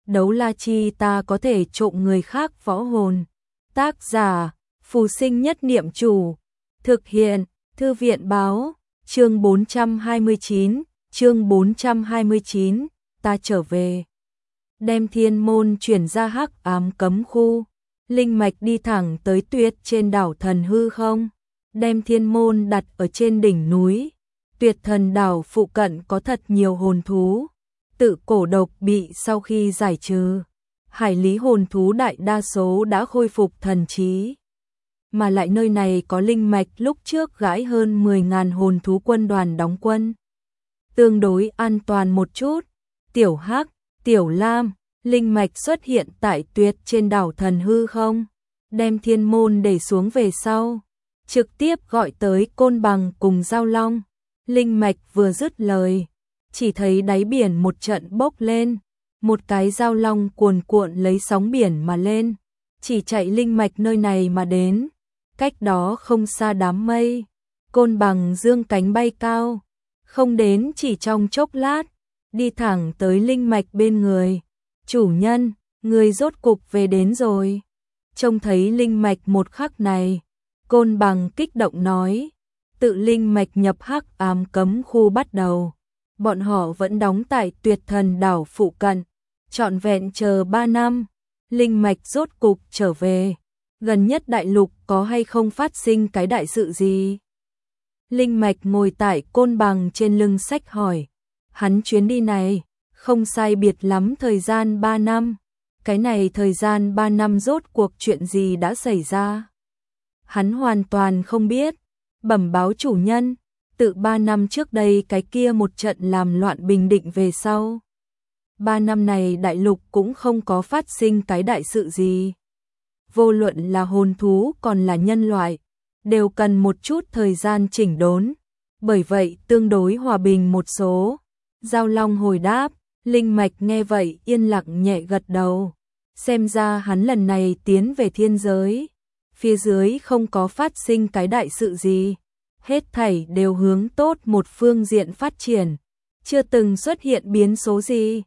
Đấu la chi ta có thể trộm người khác võ hồn. Tác giả, Phù Sinh Nhất Niệm Chủ. Thực hiện, Thư viện Báo. Chương 429, ta trở về. Đem thiên môn chuyển ra hắc ám cấm khu. Linh mạch đi thẳng tới Tuyệt trên đảo thần hư không. Đem thiên môn đặt ở trên đỉnh núi. Tuyệt thần đảo phụ cận có thật nhiều hồn thú. Tự cổ độc bị sau khi giải trừ. Hải lý hồn thú đại đa số đã khôi phục thần trí. Mà lại nơi này có linh mạch lúc trước gãi hơn 10.000 hồn thú quân đoàn đóng quân. Tương đối an toàn một chút. Tiểu Hắc, Tiểu Lam, linh mạch xuất hiện tại Tuyệt trên đảo thần hư không. Đem thiên môn để xuống về sau. Trực tiếp gọi tới Côn Bằng cùng Giao Long. Linh mạch vừa dứt lời. Chỉ thấy đáy biển một trận bốc lên. Một cái Giao Long cuồn cuộn lấy sóng biển mà lên. Chỉ chạy linh mạch nơi này mà đến. Cách đó không xa đám mây. Côn Bằng dương cánh bay cao. Không đến chỉ trong chốc lát. Đi thẳng tới linh mạch bên người. Chủ nhân, người rốt cục về đến rồi. Trông thấy linh mạch một khắc này. Côn Bằng kích động nói. Tự linh mạch nhập hắc ám cấm khu bắt đầu. Bọn họ vẫn đóng tại Tuyệt thần đảo phụ cận. Trọn vẹn chờ 3 năm. Linh mạch rốt cục trở về. Gần nhất đại lục có hay không phát sinh cái đại sự gì? Linh mạch ngồi tại Côn Bằng trên lưng xách hỏi. Hắn chuyến đi này, không sai biệt lắm thời gian 3 năm. Cái này thời gian 3 năm rốt cuộc chuyện gì đã xảy ra? Hắn hoàn toàn không biết. Bẩm báo chủ nhân, tự 3 năm trước đây cái kia một trận làm loạn bình định về sau. 3 năm này đại lục cũng không có phát sinh cái đại sự gì. Vô luận là hồn thú còn là nhân loại, đều cần một chút thời gian chỉnh đốn. Bởi vậy tương đối hòa bình một số. Giao Long hồi đáp, linh mạch nghe vậy yên lặng nhẹ gật đầu. Xem ra hắn lần này tiến về thiên giới. Phía dưới không có phát sinh cái đại sự gì. Hết thảy đều hướng tốt một phương diện phát triển. Chưa từng xuất hiện biến số gì.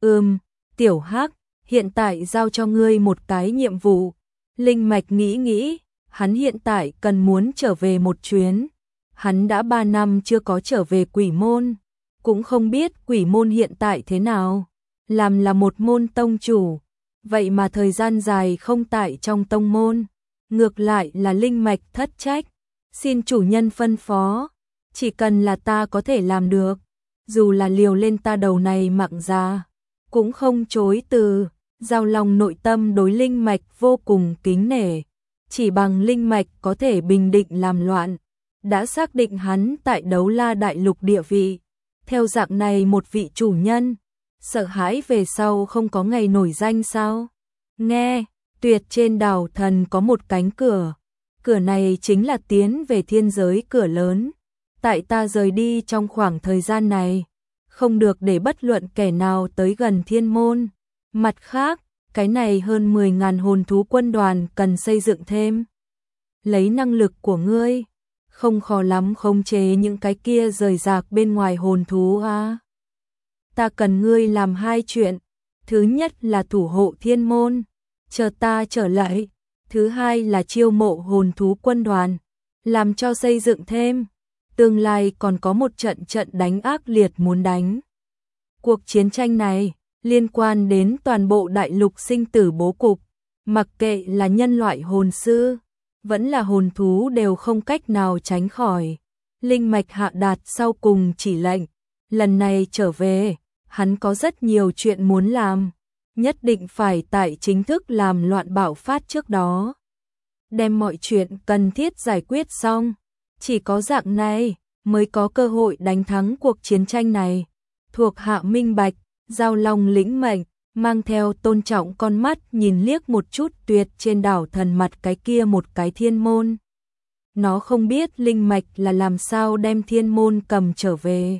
Tiểu Hắc, hiện tại giao cho ngươi một cái nhiệm vụ. Linh mạch nghĩ, hắn hiện tại cần muốn trở về một chuyến. Hắn đã 3 năm chưa có trở về Quỷ Môn. Cũng không biết Quỷ Môn hiện tại thế nào. Làm là một môn tông chủ. Vậy mà thời gian dài không tại trong tông môn. Ngược lại là linh mạch thất trách. Xin chủ nhân phân phó. Chỉ cần là ta có thể làm được. Dù là liều lên ta đầu này mặng ra. Cũng không chối từ. Giao Long nội tâm đối linh mạch vô cùng kính nể. Chỉ bằng linh mạch có thể bình định làm loạn. Đã xác định hắn tại Đấu La đại lục địa vị. Theo dạng này một vị chủ nhân. Sợ hãi về sau không có ngày nổi danh sao? Nghe, Tuyệt trên đảo thần có một cánh cửa. Cửa này chính là tiến về thiên giới cửa lớn. Tại ta rời đi trong khoảng thời gian này. Không được để bất luận kẻ nào tới gần thiên môn. Mặt khác, cái này hơn 10.000 hồn thú quân đoàn cần xây dựng thêm. Lấy năng lực của ngươi, không khó lắm khống chế những cái kia rời rạc bên ngoài hồn thú à. Ta cần ngươi làm 2 chuyện. Thứ nhất là thủ hộ thiên môn, chờ ta trở lại. Thứ hai là chiêu mộ hồn thú quân đoàn, làm cho xây dựng thêm. Tương lai còn có một trận đánh ác liệt muốn đánh. Cuộc chiến tranh này liên quan đến toàn bộ đại lục sinh tử bố cục. Mặc kệ là nhân loại hồn sư, vẫn là hồn thú đều không cách nào tránh khỏi. Linh mạch hạ đạt sau cùng chỉ lệnh. Lần này trở về, hắn có rất nhiều chuyện muốn làm. Nhất định phải tại chính thức làm loạn bạo phát trước đó. Đem mọi chuyện cần thiết giải quyết xong. Chỉ có dạng này mới có cơ hội đánh thắng cuộc chiến tranh này. Thuộc hạ minh bạch. Giao Long lĩnh mệnh, mang theo tôn trọng con mắt nhìn liếc một chút Tuyệt trên đảo thần mặt cái kia một cái thiên môn. Nó không biết linh mạch là làm sao đem thiên môn cầm trở về.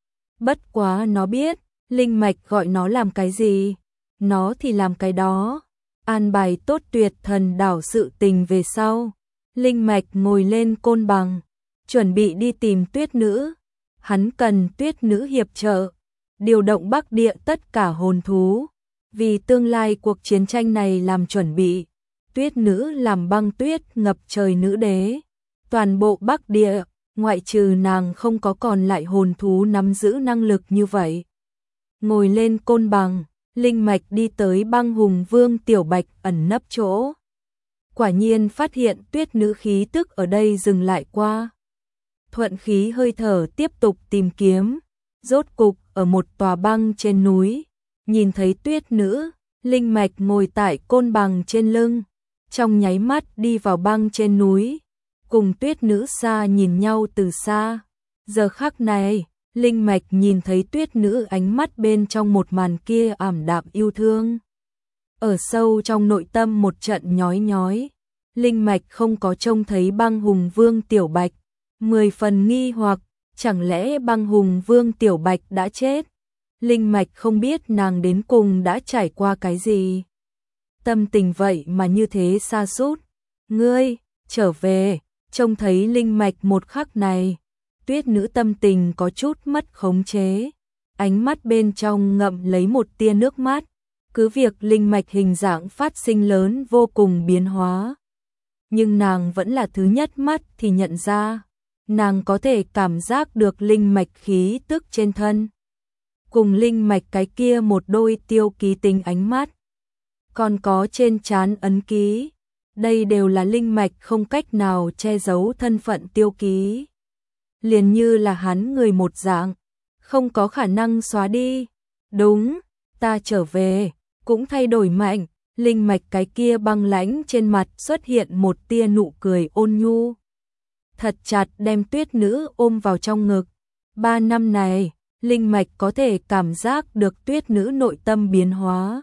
Bất quá nó biết, linh mạch gọi nó làm cái gì, nó thì làm cái đó. An bài tốt Tuyệt thần đảo sự tình về sau. Linh mạch ngồi lên Côn Bằng, chuẩn bị đi tìm Tuyết nữ. Hắn cần Tuyết nữ hiệp trợ. Điều động Bắc địa tất cả hồn thú. Vì tương lai cuộc chiến tranh này làm chuẩn bị, tuyết nữ làm băng tuyết ngập trời nữ đế. Toàn bộ Bắc Địa, ngoại trừ nàng không có còn lại hồn thú nắm giữ năng lực như vậy. Ngồi lên côn bằng, linh mạch đi tới Băng Hùng Vương Tiểu Bạch ẩn nấp chỗ. Quả nhiên phát hiện tuyết nữ khí tức ở đây dừng lại qua. Thuận khí hơi thở tiếp tục tìm kiếm, rốt cục ở một tòa băng trên núi, nhìn thấy tuyết nữ, linh mạch ngồi tại côn bằng trên lưng, trong nháy mắt đi vào băng trên núi, cùng tuyết nữ xa nhìn nhau từ xa. Giờ khắc này, linh mạch nhìn thấy tuyết nữ ánh mắt bên trong một màn kia ảm đạm yêu thương. Ở sâu trong nội tâm một trận nhói nhói, linh mạch không có trông thấy Băng Hùng Vương Tiểu Bạch, 10 phần nghi hoặc, chẳng lẽ Băng Hùng Vương Tiểu Bạch đã chết? Linh mạch không biết nàng đến cùng đã trải qua cái gì. Tâm tình vậy mà như thế sa sút. Ngươi, trở về, trông thấy linh mạch một khắc này, tuyết nữ tâm tình có chút mất khống chế. Ánh mắt bên trong ngậm lấy một tia nước mắt, cứ việc linh mạch hình dạng phát sinh lớn vô cùng biến hóa. Nhưng nàng vẫn là thứ nhất mắt thì nhận ra, nàng có thể cảm giác được linh mạch khí tức trên thân. Cùng linh mạch cái kia một đôi tiêu ký tính ánh mắt. Còn có trên trán ấn ký. Đây đều là linh mạch không cách nào che giấu thân phận tiêu ký. Liền như là hắn người một dạng, không có khả năng xóa đi. Đúng, ta trở về, cũng thay đổi mạnh. Linh mạch cái kia băng lãnh trên mặt xuất hiện một tia nụ cười ôn nhu. Thật chặt đem tuyết nữ ôm vào trong ngực. 3 năm này, linh mạch có thể cảm giác được tuyết nữ nội tâm biến hóa.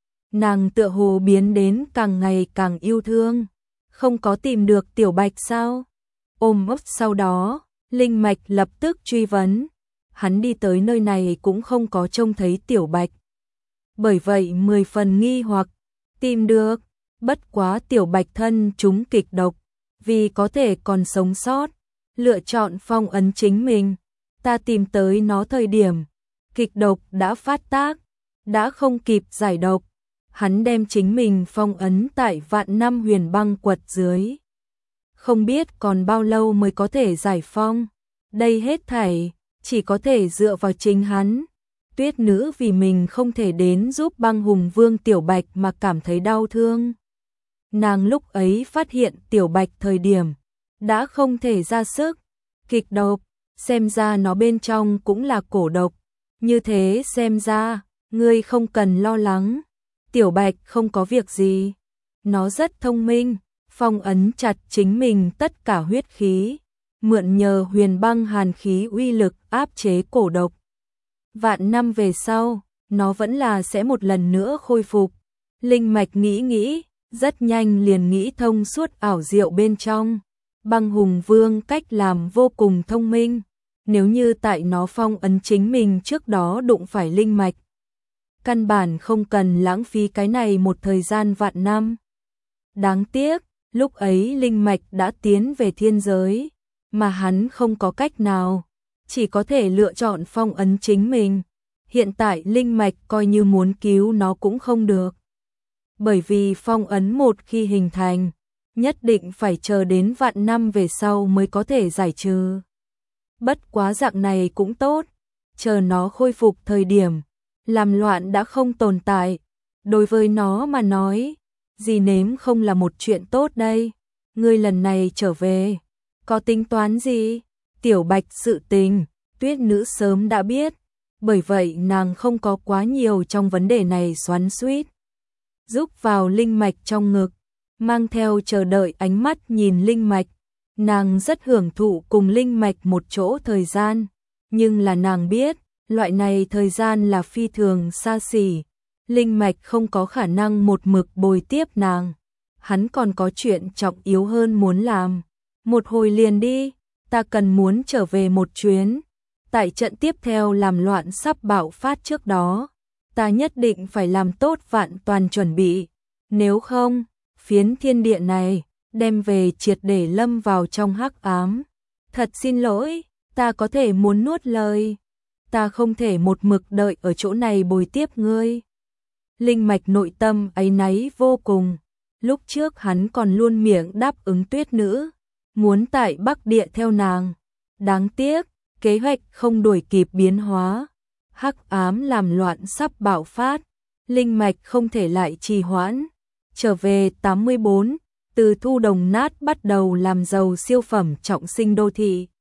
Nàng tựa hồ biến đến càng ngày càng yêu thương. Không có tìm được Tiểu Bạch sao? Ôm ấp sau đó, linh mạch lập tức truy vấn. Hắn đi tới nơi này cũng không có trông thấy Tiểu Bạch. Bởi vậy 10 phần nghi hoặc, tìm được, bất quá Tiểu Bạch thân chúng kịch độc, vì có thể còn sống sót, lựa chọn phong ấn chính mình. Ta tìm tới nó thời điểm, kịch độc đã phát tác, đã không kịp giải độc. Hắn đem chính mình phong ấn tại vạn năm huyền băng quật dưới. Không biết còn bao lâu mới có thể giải phong. Đây hết thảy, chỉ có thể dựa vào chính hắn. Tuyết nữ vì mình không thể đến giúp Băng Hùng Vương Tiểu Bạch mà cảm thấy đau thương. Nàng lúc ấy phát hiện Tiểu Bạch thời điểm, đã không thể ra sức. Kịch độc, xem ra nó bên trong cũng là cổ độc. Như thế xem ra, ngươi không cần lo lắng. Tiểu Bạch không có việc gì. Nó rất thông minh, phong ấn chặt chính mình tất cả huyết khí, mượn nhờ huyền băng hàn khí uy lực áp chế cổ độc. Vạn năm về sau, nó vẫn là sẽ một lần nữa khôi phục. Linh mạch nghĩ, rất nhanh liền nghĩ thông suốt ảo diệu bên trong. Băng Hùng Vương cách làm vô cùng thông minh. Nếu như tại nó phong ấn chính mình trước đó đụng phải linh mạch, căn bản không cần lãng phí cái này một thời gian vạn năm. Đáng tiếc, lúc ấy linh mạch đã tiến về thiên giới, mà hắn không có cách nào, chỉ có thể lựa chọn phong ấn chính mình. Hiện tại linh mạch coi như muốn cứu nó cũng không được. Bởi vì phong ấn một khi hình thành, nhất định phải chờ đến vạn năm về sau mới có thể giải trừ. Bất quá dạng này cũng tốt, chờ nó khôi phục thời điểm, làm loạn đã không tồn tại. Đối với nó mà nói, gì nếm không là một chuyện tốt đây. Ngươi lần này trở về, có tính toán gì? Tiểu Bạch sự tình, tuyết nữ sớm đã biết, bởi vậy nàng không có quá nhiều trong vấn đề này xoắn xuýt. Giúp vào linh mạch trong ngực, mang theo chờ đợi ánh mắt nhìn linh mạch. Nàng rất hưởng thụ cùng linh mạch một chỗ thời gian, nhưng là nàng biết, loại này thời gian là phi thường xa xỉ. Linh mạch không có khả năng một mực bồi tiếp nàng. Hắn còn có chuyện trọng yếu hơn muốn làm. Một hồi liền đi, ta cần muốn trở về một chuyến. Tại trận tiếp theo làm loạn sắp bạo phát trước đó, ta nhất định phải làm tốt vạn toàn chuẩn bị. Nếu không, phiến thiên địa này, đem về triệt để lâm vào trong hắc ám. Thật xin lỗi, ta có thể muốn nuốt lời. Ta không thể một mực đợi ở chỗ này bồi tiếp ngươi. Linh Mạch nội tâm áy náy vô cùng. Lúc trước hắn còn luôn miệng đáp ứng Tuyết Nữ, muốn tại Bắc Địa theo nàng. Đáng tiếc, kế hoạch không đuổi kịp biến hóa. Hắc ám làm loạn sắp bạo phát, Linh Mạch không thể lại trì hoãn. Trở về 84, từ Thu Đồng Nát bắt đầu làm giàu siêu phẩm trọng sinh đô thị.